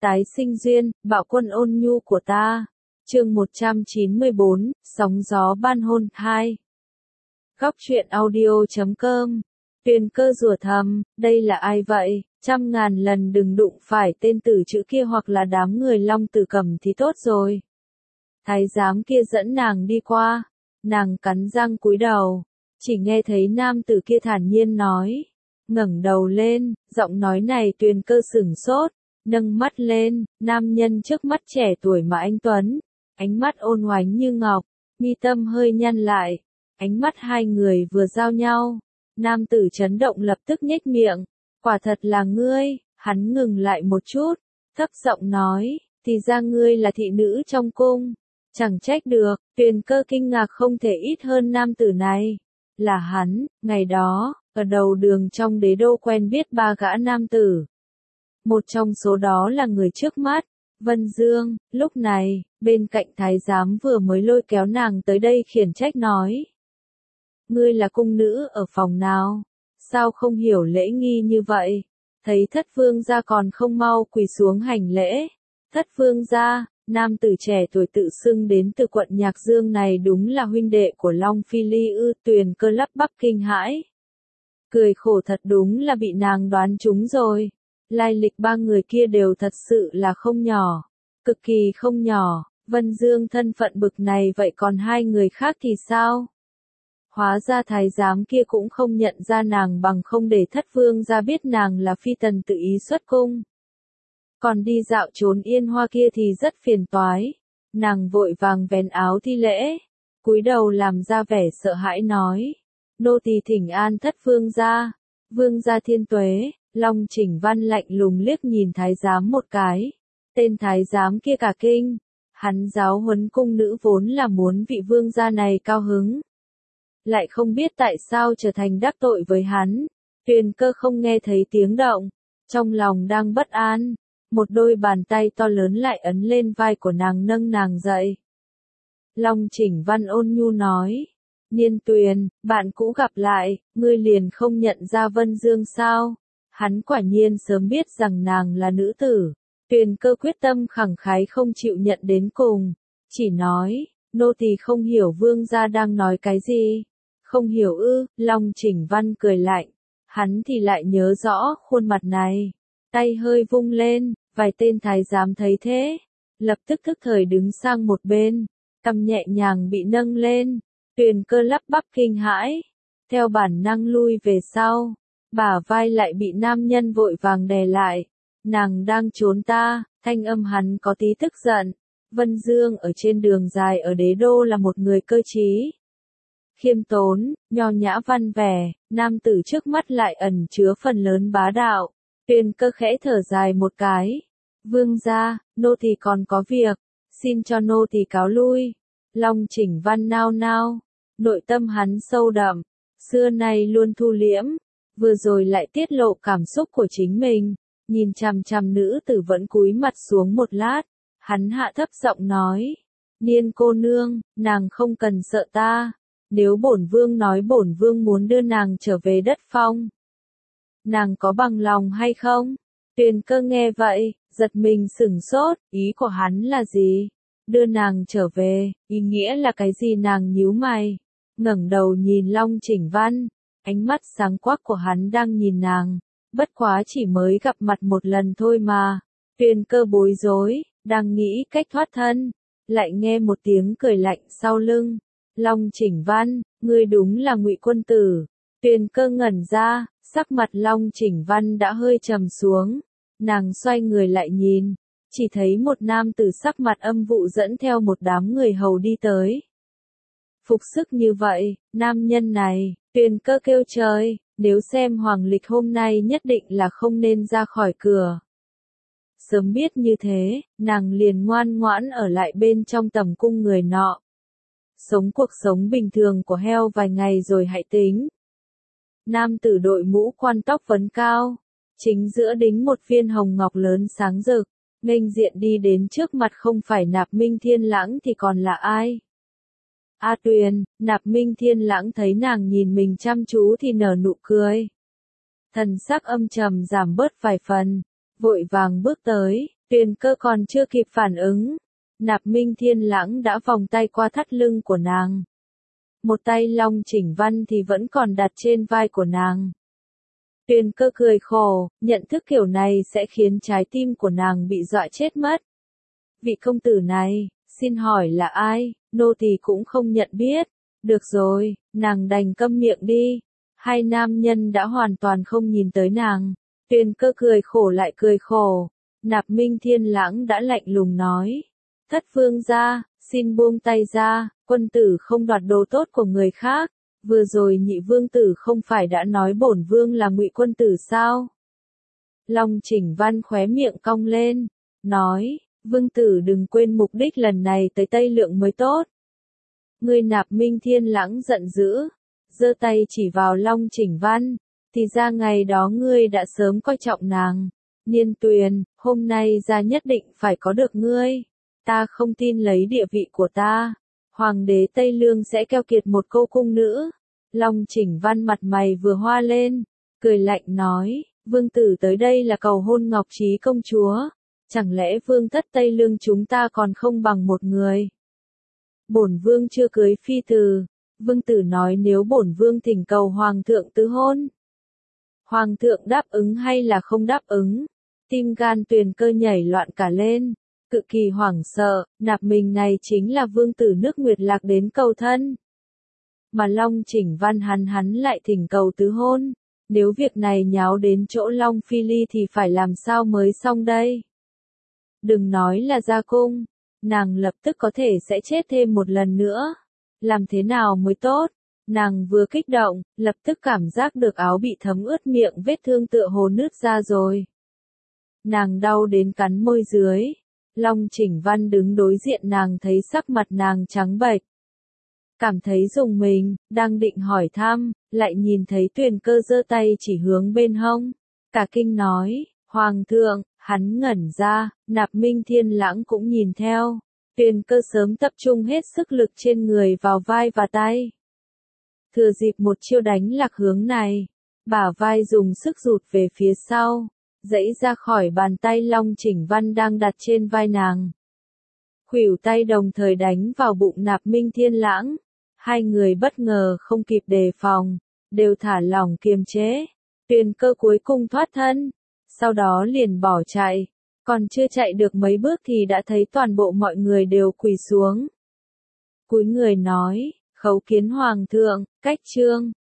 Tái sinh duyên, bạo quân ôn nhu của ta. Chương 194, sóng gió ban hôn 2. Góc truyện audio.com. Tuyền Cơ rủa thầm, đây là ai vậy? Trăm ngàn lần đừng đụng phải tên tử chữ kia hoặc là đám người Long Tử Cẩm thì tốt rồi. Thái giám kia dẫn nàng đi qua, nàng cắn răng cúi đầu, chỉ nghe thấy nam tử kia thản nhiên nói, ngẩng đầu lên, giọng nói này Tuyền Cơ sửng sốt, nâng mắt lên, nam nhân trước mắt trẻ tuổi mà anh tuấn, ánh mắt ôn oánh như ngọc, mi tâm hơi nhăn lại, ánh mắt hai người vừa giao nhau, nam tử chấn động lập tức nhếch miệng, quả thật là ngươi. Hắn ngừng lại một chút, thấp giọng nói, thì ra ngươi là thị nữ trong cung. Chẳng trách được, Tuyền Cơ kinh ngạc không thể ít hơn nam tử này. Là hắn, ngày đó, ở đầu đường trong đế đô quen biết ba gã nam tử. Một trong số đó là người trước mắt, Vân Dương. Lúc này, bên cạnh thái giám vừa mới lôi kéo nàng tới đây khiển trách nói. Ngươi là cung nữ ở phòng nào? Sao không hiểu lễ nghi như vậy? Thấy thất vương gia còn không mau quỳ xuống hành lễ. Thất vương gia, nam tử trẻ tuổi tự xưng đến từ quận Nhạc Dương này đúng là huynh đệ của Long Phi Ly ư? Tuyền Cơ lắp bắp kinh hãi. Cười khổ thật, đúng là bị nàng đoán trúng rồi. Lai lịch ba người kia đều thật sự là không nhỏ. Cực kỳ không nhỏ. Vân Dương thân phận bực này, vậy còn hai người khác thì sao? Hóa ra thái giám kia cũng không nhận ra nàng, bằng không để thất vương gia biết nàng là phi tần tự ý xuất cung. Còn đi dạo trốn yên hoa kia thì rất phiền toái. Nàng vội vàng vén áo thi lễ, cúi đầu làm ra vẻ sợ hãi nói. Nô tỳ thỉnh an thất vương gia. Vương gia thiên tuế. Long Chỉnh Văn lạnh lùng liếc nhìn thái giám một cái. Tên thái giám kia cả kinh. Hắn giáo huấn cung nữ vốn là muốn vị vương gia này cao hứng. Lại không biết tại sao trở thành đắc tội với hắn. Tuyền Cơ không nghe thấy tiếng động. Trong lòng đang bất an. Một đôi bàn tay to lớn lại ấn lên vai của nàng, nâng nàng dậy. Long Chỉnh Văn ôn nhu nói. Niên Tuyền, bạn cũ gặp lại, ngươi liền không nhận ra Vân Dương sao? Hắn quả nhiên sớm biết rằng nàng là nữ tử. Tuyền Cơ quyết tâm khẳng khái không chịu nhận đến cùng. Chỉ nói, nô tỳ không hiểu vương gia đang nói cái gì. Không hiểu ư? Long Chỉnh Văn cười lạnh. Hắn thì lại nhớ rõ khuôn mặt này. Tay hơi vung lên, vài tên thái giám thấy thế. Lập tức thức thời đứng sang một bên. Cằm nhẹ nhàng bị nâng lên. Tuyền Cơ lắp bắp kinh hãi. Theo bản năng lui về sau. Bả vai lại bị nam nhân vội vàng đè lại. Nàng đang trốn ta, thanh âm hắn có tí tức giận. Vân Dương ở trên đường dài ở đế đô là một người cơ trí, khiêm tốn, nho nhã văn vẻ, nam tử trước mắt lại ẩn chứa phần lớn bá đạo. Tuyền Cơ khẽ thở dài một cái. Vương gia, nô tỳ còn có việc, xin cho nô tỳ cáo lui. Long Chỉnh Văn nao nao, nội tâm hắn sâu đậm, xưa nay luôn thu liễm, vừa rồi lại tiết lộ cảm xúc của chính mình, nhìn chằm chằm nữ tử vẫn cúi mặt xuống một lát, hắn hạ thấp giọng nói, Niên cô nương, nàng không cần sợ ta, nếu bổn vương nói bổn vương muốn đưa nàng trở về đất phong, nàng có bằng lòng hay không? Tuyền Cơ nghe vậy, giật mình sửng sốt, ý của hắn là gì? Đưa nàng trở về, ý nghĩa là cái gì? Nàng nhíu mày, ngẩng đầu nhìn Long Chỉnh Văn, ánh mắt sáng quắc của hắn đang nhìn nàng, bất quá chỉ mới gặp mặt một lần thôi mà. Tuyền Cơ bối rối, đang nghĩ cách thoát thân, lại nghe một tiếng cười lạnh sau lưng. Long Chỉnh Văn, ngươi đúng là Ngụy quân tử. Tuyền Cơ ngẩn ra, sắc mặt Long Chỉnh Văn đã hơi trầm xuống, nàng xoay người lại nhìn, chỉ thấy một nam tử sắc mặt âm vụ dẫn theo một đám người hầu đi tới. Phục sức như vậy, nam nhân này, Tuyền Cơ kêu trời, nếu xem hoàng lịch hôm nay nhất định là không nên ra khỏi cửa. Sớm biết như thế, nàng liền ngoan ngoãn ở lại bên trong tầm cung người nọ. Sống cuộc sống bình thường của heo vài ngày rồi hãy tính. Nam tử đội mũ quan tóc vấn cao, chính giữa đính một viên hồng ngọc lớn sáng rực, nghênh diện đi đến trước mặt, không phải Nạp Minh Thiên Lãng thì còn là ai? A Tuyền. Nạp Minh Thiên Lãng thấy nàng nhìn mình chăm chú thì nở nụ cười. Thần sắc âm trầm giảm bớt vài phần, vội vàng bước tới, Tuyền Cơ còn chưa kịp phản ứng, Nạp Minh Thiên Lãng đã vòng tay qua thắt lưng của nàng. Một tay Long Chỉnh Văn thì vẫn còn đặt trên vai của nàng. Tuyền Cơ cười khổ, nhận thức kiểu này sẽ khiến trái tim của nàng bị dọa chết mất. Vị công tử này, xin hỏi là ai, nô tỳ cũng không nhận biết. Được rồi, nàng đành câm miệng đi. Hai nam nhân đã hoàn toàn không nhìn tới nàng. Tuyền Cơ cười khổ lại cười khổ. Nạp Minh Thiên Lãng đã lạnh lùng nói. Thất vương gia, xin buông tay ra, quân tử không đoạt đồ tốt của người khác. Vừa rồi nhị vương tử không phải đã nói bổn vương là ngụy quân tử sao? Long Chỉnh Văn khóe miệng cong lên, nói, vương tử đừng quên mục đích lần này tới Tây Lượng mới tốt. Ngươi Nạp Minh Thiên Lãng giận dữ, giơ tay chỉ vào Long Chỉnh Văn, thì ra ngày đó ngươi đã sớm coi trọng nàng. Niên Tuyền, hôm nay ra nhất định phải có được ngươi. Ta không tin lấy địa vị của ta. Hoàng đế Tây Lương sẽ keo kiệt một cô cung nữ. Long Chỉnh Văn mặt mày vừa hoa lên, cười lạnh nói, vương tử tới đây là cầu hôn Ngọc Trí công chúa. Chẳng lẽ vương thất Tây Lương chúng ta còn không bằng một người? Bổn vương chưa cưới phi tử. Vương tử nói nếu bổn vương thỉnh cầu hoàng thượng tứ hôn. Hoàng thượng đáp ứng hay là không đáp ứng? Tim gan Tuyền Cơ nhảy loạn cả lên. Cực kỳ hoảng sợ, Nạp Minh này chính là vương tử nước Nguyệt Lạc đến cầu thân. Mà Long Chỉnh Văn hắn lại thỉnh cầu tứ hôn. Nếu việc này nháo đến chỗ Long Phi Ly thì phải làm sao mới xong đây? Đừng nói là ra cung, nàng lập tức có thể sẽ chết thêm một lần nữa. Làm thế nào mới tốt? Nàng vừa kích động, lập tức cảm giác được áo bị thấm ướt miệng vết thương tựa hồ nứt ra rồi. Nàng đau đến cắn môi dưới. Long Chỉnh Văn đứng đối diện nàng thấy sắc mặt nàng trắng bệch. Cảm thấy rùng mình, đang định hỏi thăm, lại nhìn thấy Tuyền Cơ giơ tay chỉ hướng bên hông. Cả kinh nói, Hoàng thượng, hắn ngẩn ra, Nạp Minh Thiên Lãng cũng nhìn theo. Tuyền Cơ sớm tập trung hết sức lực trên người vào vai và tay. Thừa dịp một chiêu đánh lạc hướng này, bả vai dùng sức rụt về phía sau, giãy ra khỏi bàn tay Long Chỉnh Văn đang đặt trên vai nàng. Khuỷu tay đồng thời đánh vào bụng Nạp Minh Thiên Lãng. Hai người bất ngờ không kịp đề phòng, đều thả lỏng kiềm chế. Tuyền Cơ cuối cùng thoát thân, sau đó liền bỏ chạy. Còn chưa chạy được mấy bước thì đã thấy toàn bộ mọi người đều quỳ xuống. Cúi người nói, khấu kiến hoàng thượng, cách trương.